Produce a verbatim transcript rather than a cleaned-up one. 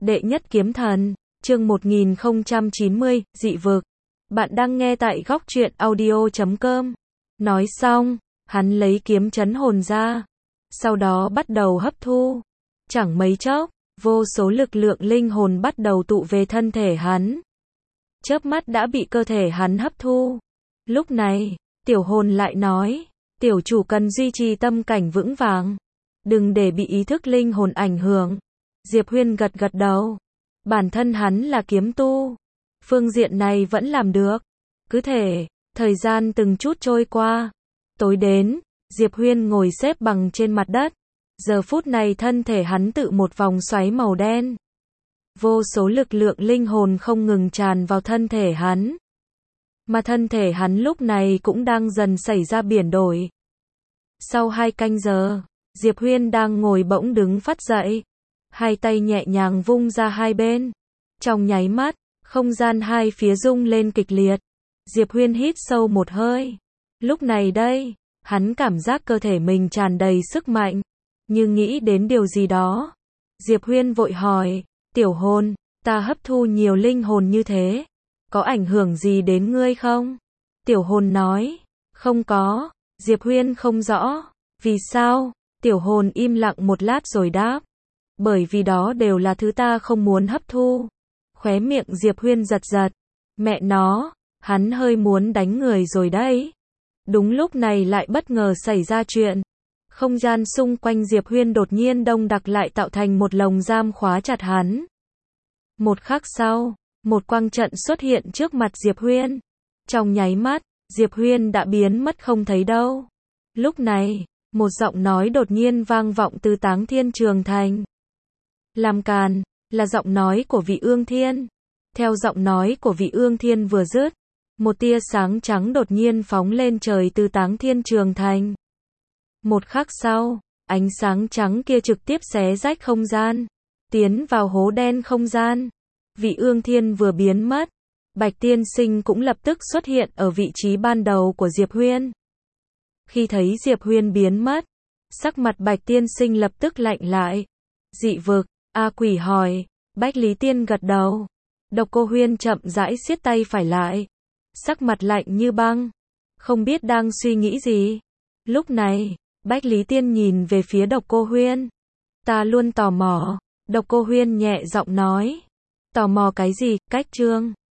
Đệ nhất kiếm thần, chương một nghìn không trăm chín mươi, dị vực. Bạn đang nghe tại góc truyện audio chấm com. Nói xong, hắn lấy kiếm trấn hồn ra. Sau đó bắt đầu hấp thu. Chẳng mấy chốc, vô số lực lượng linh hồn bắt đầu tụ về thân thể hắn. Chớp mắt đã bị cơ thể hắn hấp thu. Lúc này, tiểu hồn lại nói, tiểu chủ cần duy trì tâm cảnh vững vàng. Đừng để bị ý thức linh hồn ảnh hưởng. Diệp Huyên gật gật đầu. Bản thân hắn là kiếm tu. Phương diện này vẫn làm được. Cứ thể, thời gian từng chút trôi qua. Tối đến, Diệp Huyên ngồi xếp bằng trên mặt đất. Giờ phút này thân thể hắn tự một vòng xoáy màu đen. Vô số lực lượng linh hồn không ngừng tràn vào thân thể hắn. Mà thân thể hắn lúc này cũng đang dần xảy ra biến đổi. Sau hai canh giờ, Diệp Huyên đang ngồi bỗng đứng phắt dậy. Hai tay nhẹ nhàng vung ra hai bên. Trong nháy mắt, không gian hai phía rung lên kịch liệt. Diệp Huyên hít sâu một hơi. Lúc này đây, hắn cảm giác cơ thể mình tràn đầy sức mạnh. Nhưng nghĩ đến điều gì đó. Diệp Huyên vội hỏi, tiểu hồn, ta hấp thu nhiều linh hồn như thế. Có ảnh hưởng gì đến ngươi không? Tiểu hồn nói, không có. Diệp Huyên không rõ. Vì sao? Tiểu hồn im lặng một lát rồi đáp. Bởi vì đó đều là thứ ta không muốn hấp thu. Khóe miệng Diệp Huyên giật giật. Mẹ nó, hắn hơi muốn đánh người rồi đấy. Đúng lúc này lại bất ngờ xảy ra chuyện. Không gian xung quanh Diệp Huyên đột nhiên đông đặc lại tạo thành một lồng giam khóa chặt hắn. Một khắc sau, một quang trận xuất hiện trước mặt Diệp Huyên. Trong nháy mắt, Diệp Huyên đã biến mất không thấy đâu. Lúc này, một giọng nói đột nhiên vang vọng từ Táng Thiên Trường Thành. Làm càn, là giọng nói của Vị Ương Thiên. Theo giọng nói của Vị Ương Thiên vừa dứt, một tia sáng trắng đột nhiên phóng lên trời từ Táng Thiên Trường Thành. Một khắc sau, ánh sáng trắng kia trực tiếp xé rách không gian, tiến vào hố đen không gian. Vị Ương Thiên vừa biến mất, Bạch Tiên Sinh cũng lập tức xuất hiện ở vị trí ban đầu của Diệp Huyên. Khi thấy Diệp Huyên biến mất, sắc mặt Bạch Tiên Sinh lập tức lạnh lại. Dị vực, A Quỷ hỏi. Bách Lý Tiên gật đầu. Độc Cô Huyên chậm rãi siết tay phải lại, sắc mặt lạnh như băng, không biết đang suy nghĩ gì. Lúc này, Bách Lý Tiên nhìn về phía Độc Cô Huyên. Ta luôn tò mò. Độc Cô Huyên nhẹ giọng nói. Tò mò cái gì? Cách chương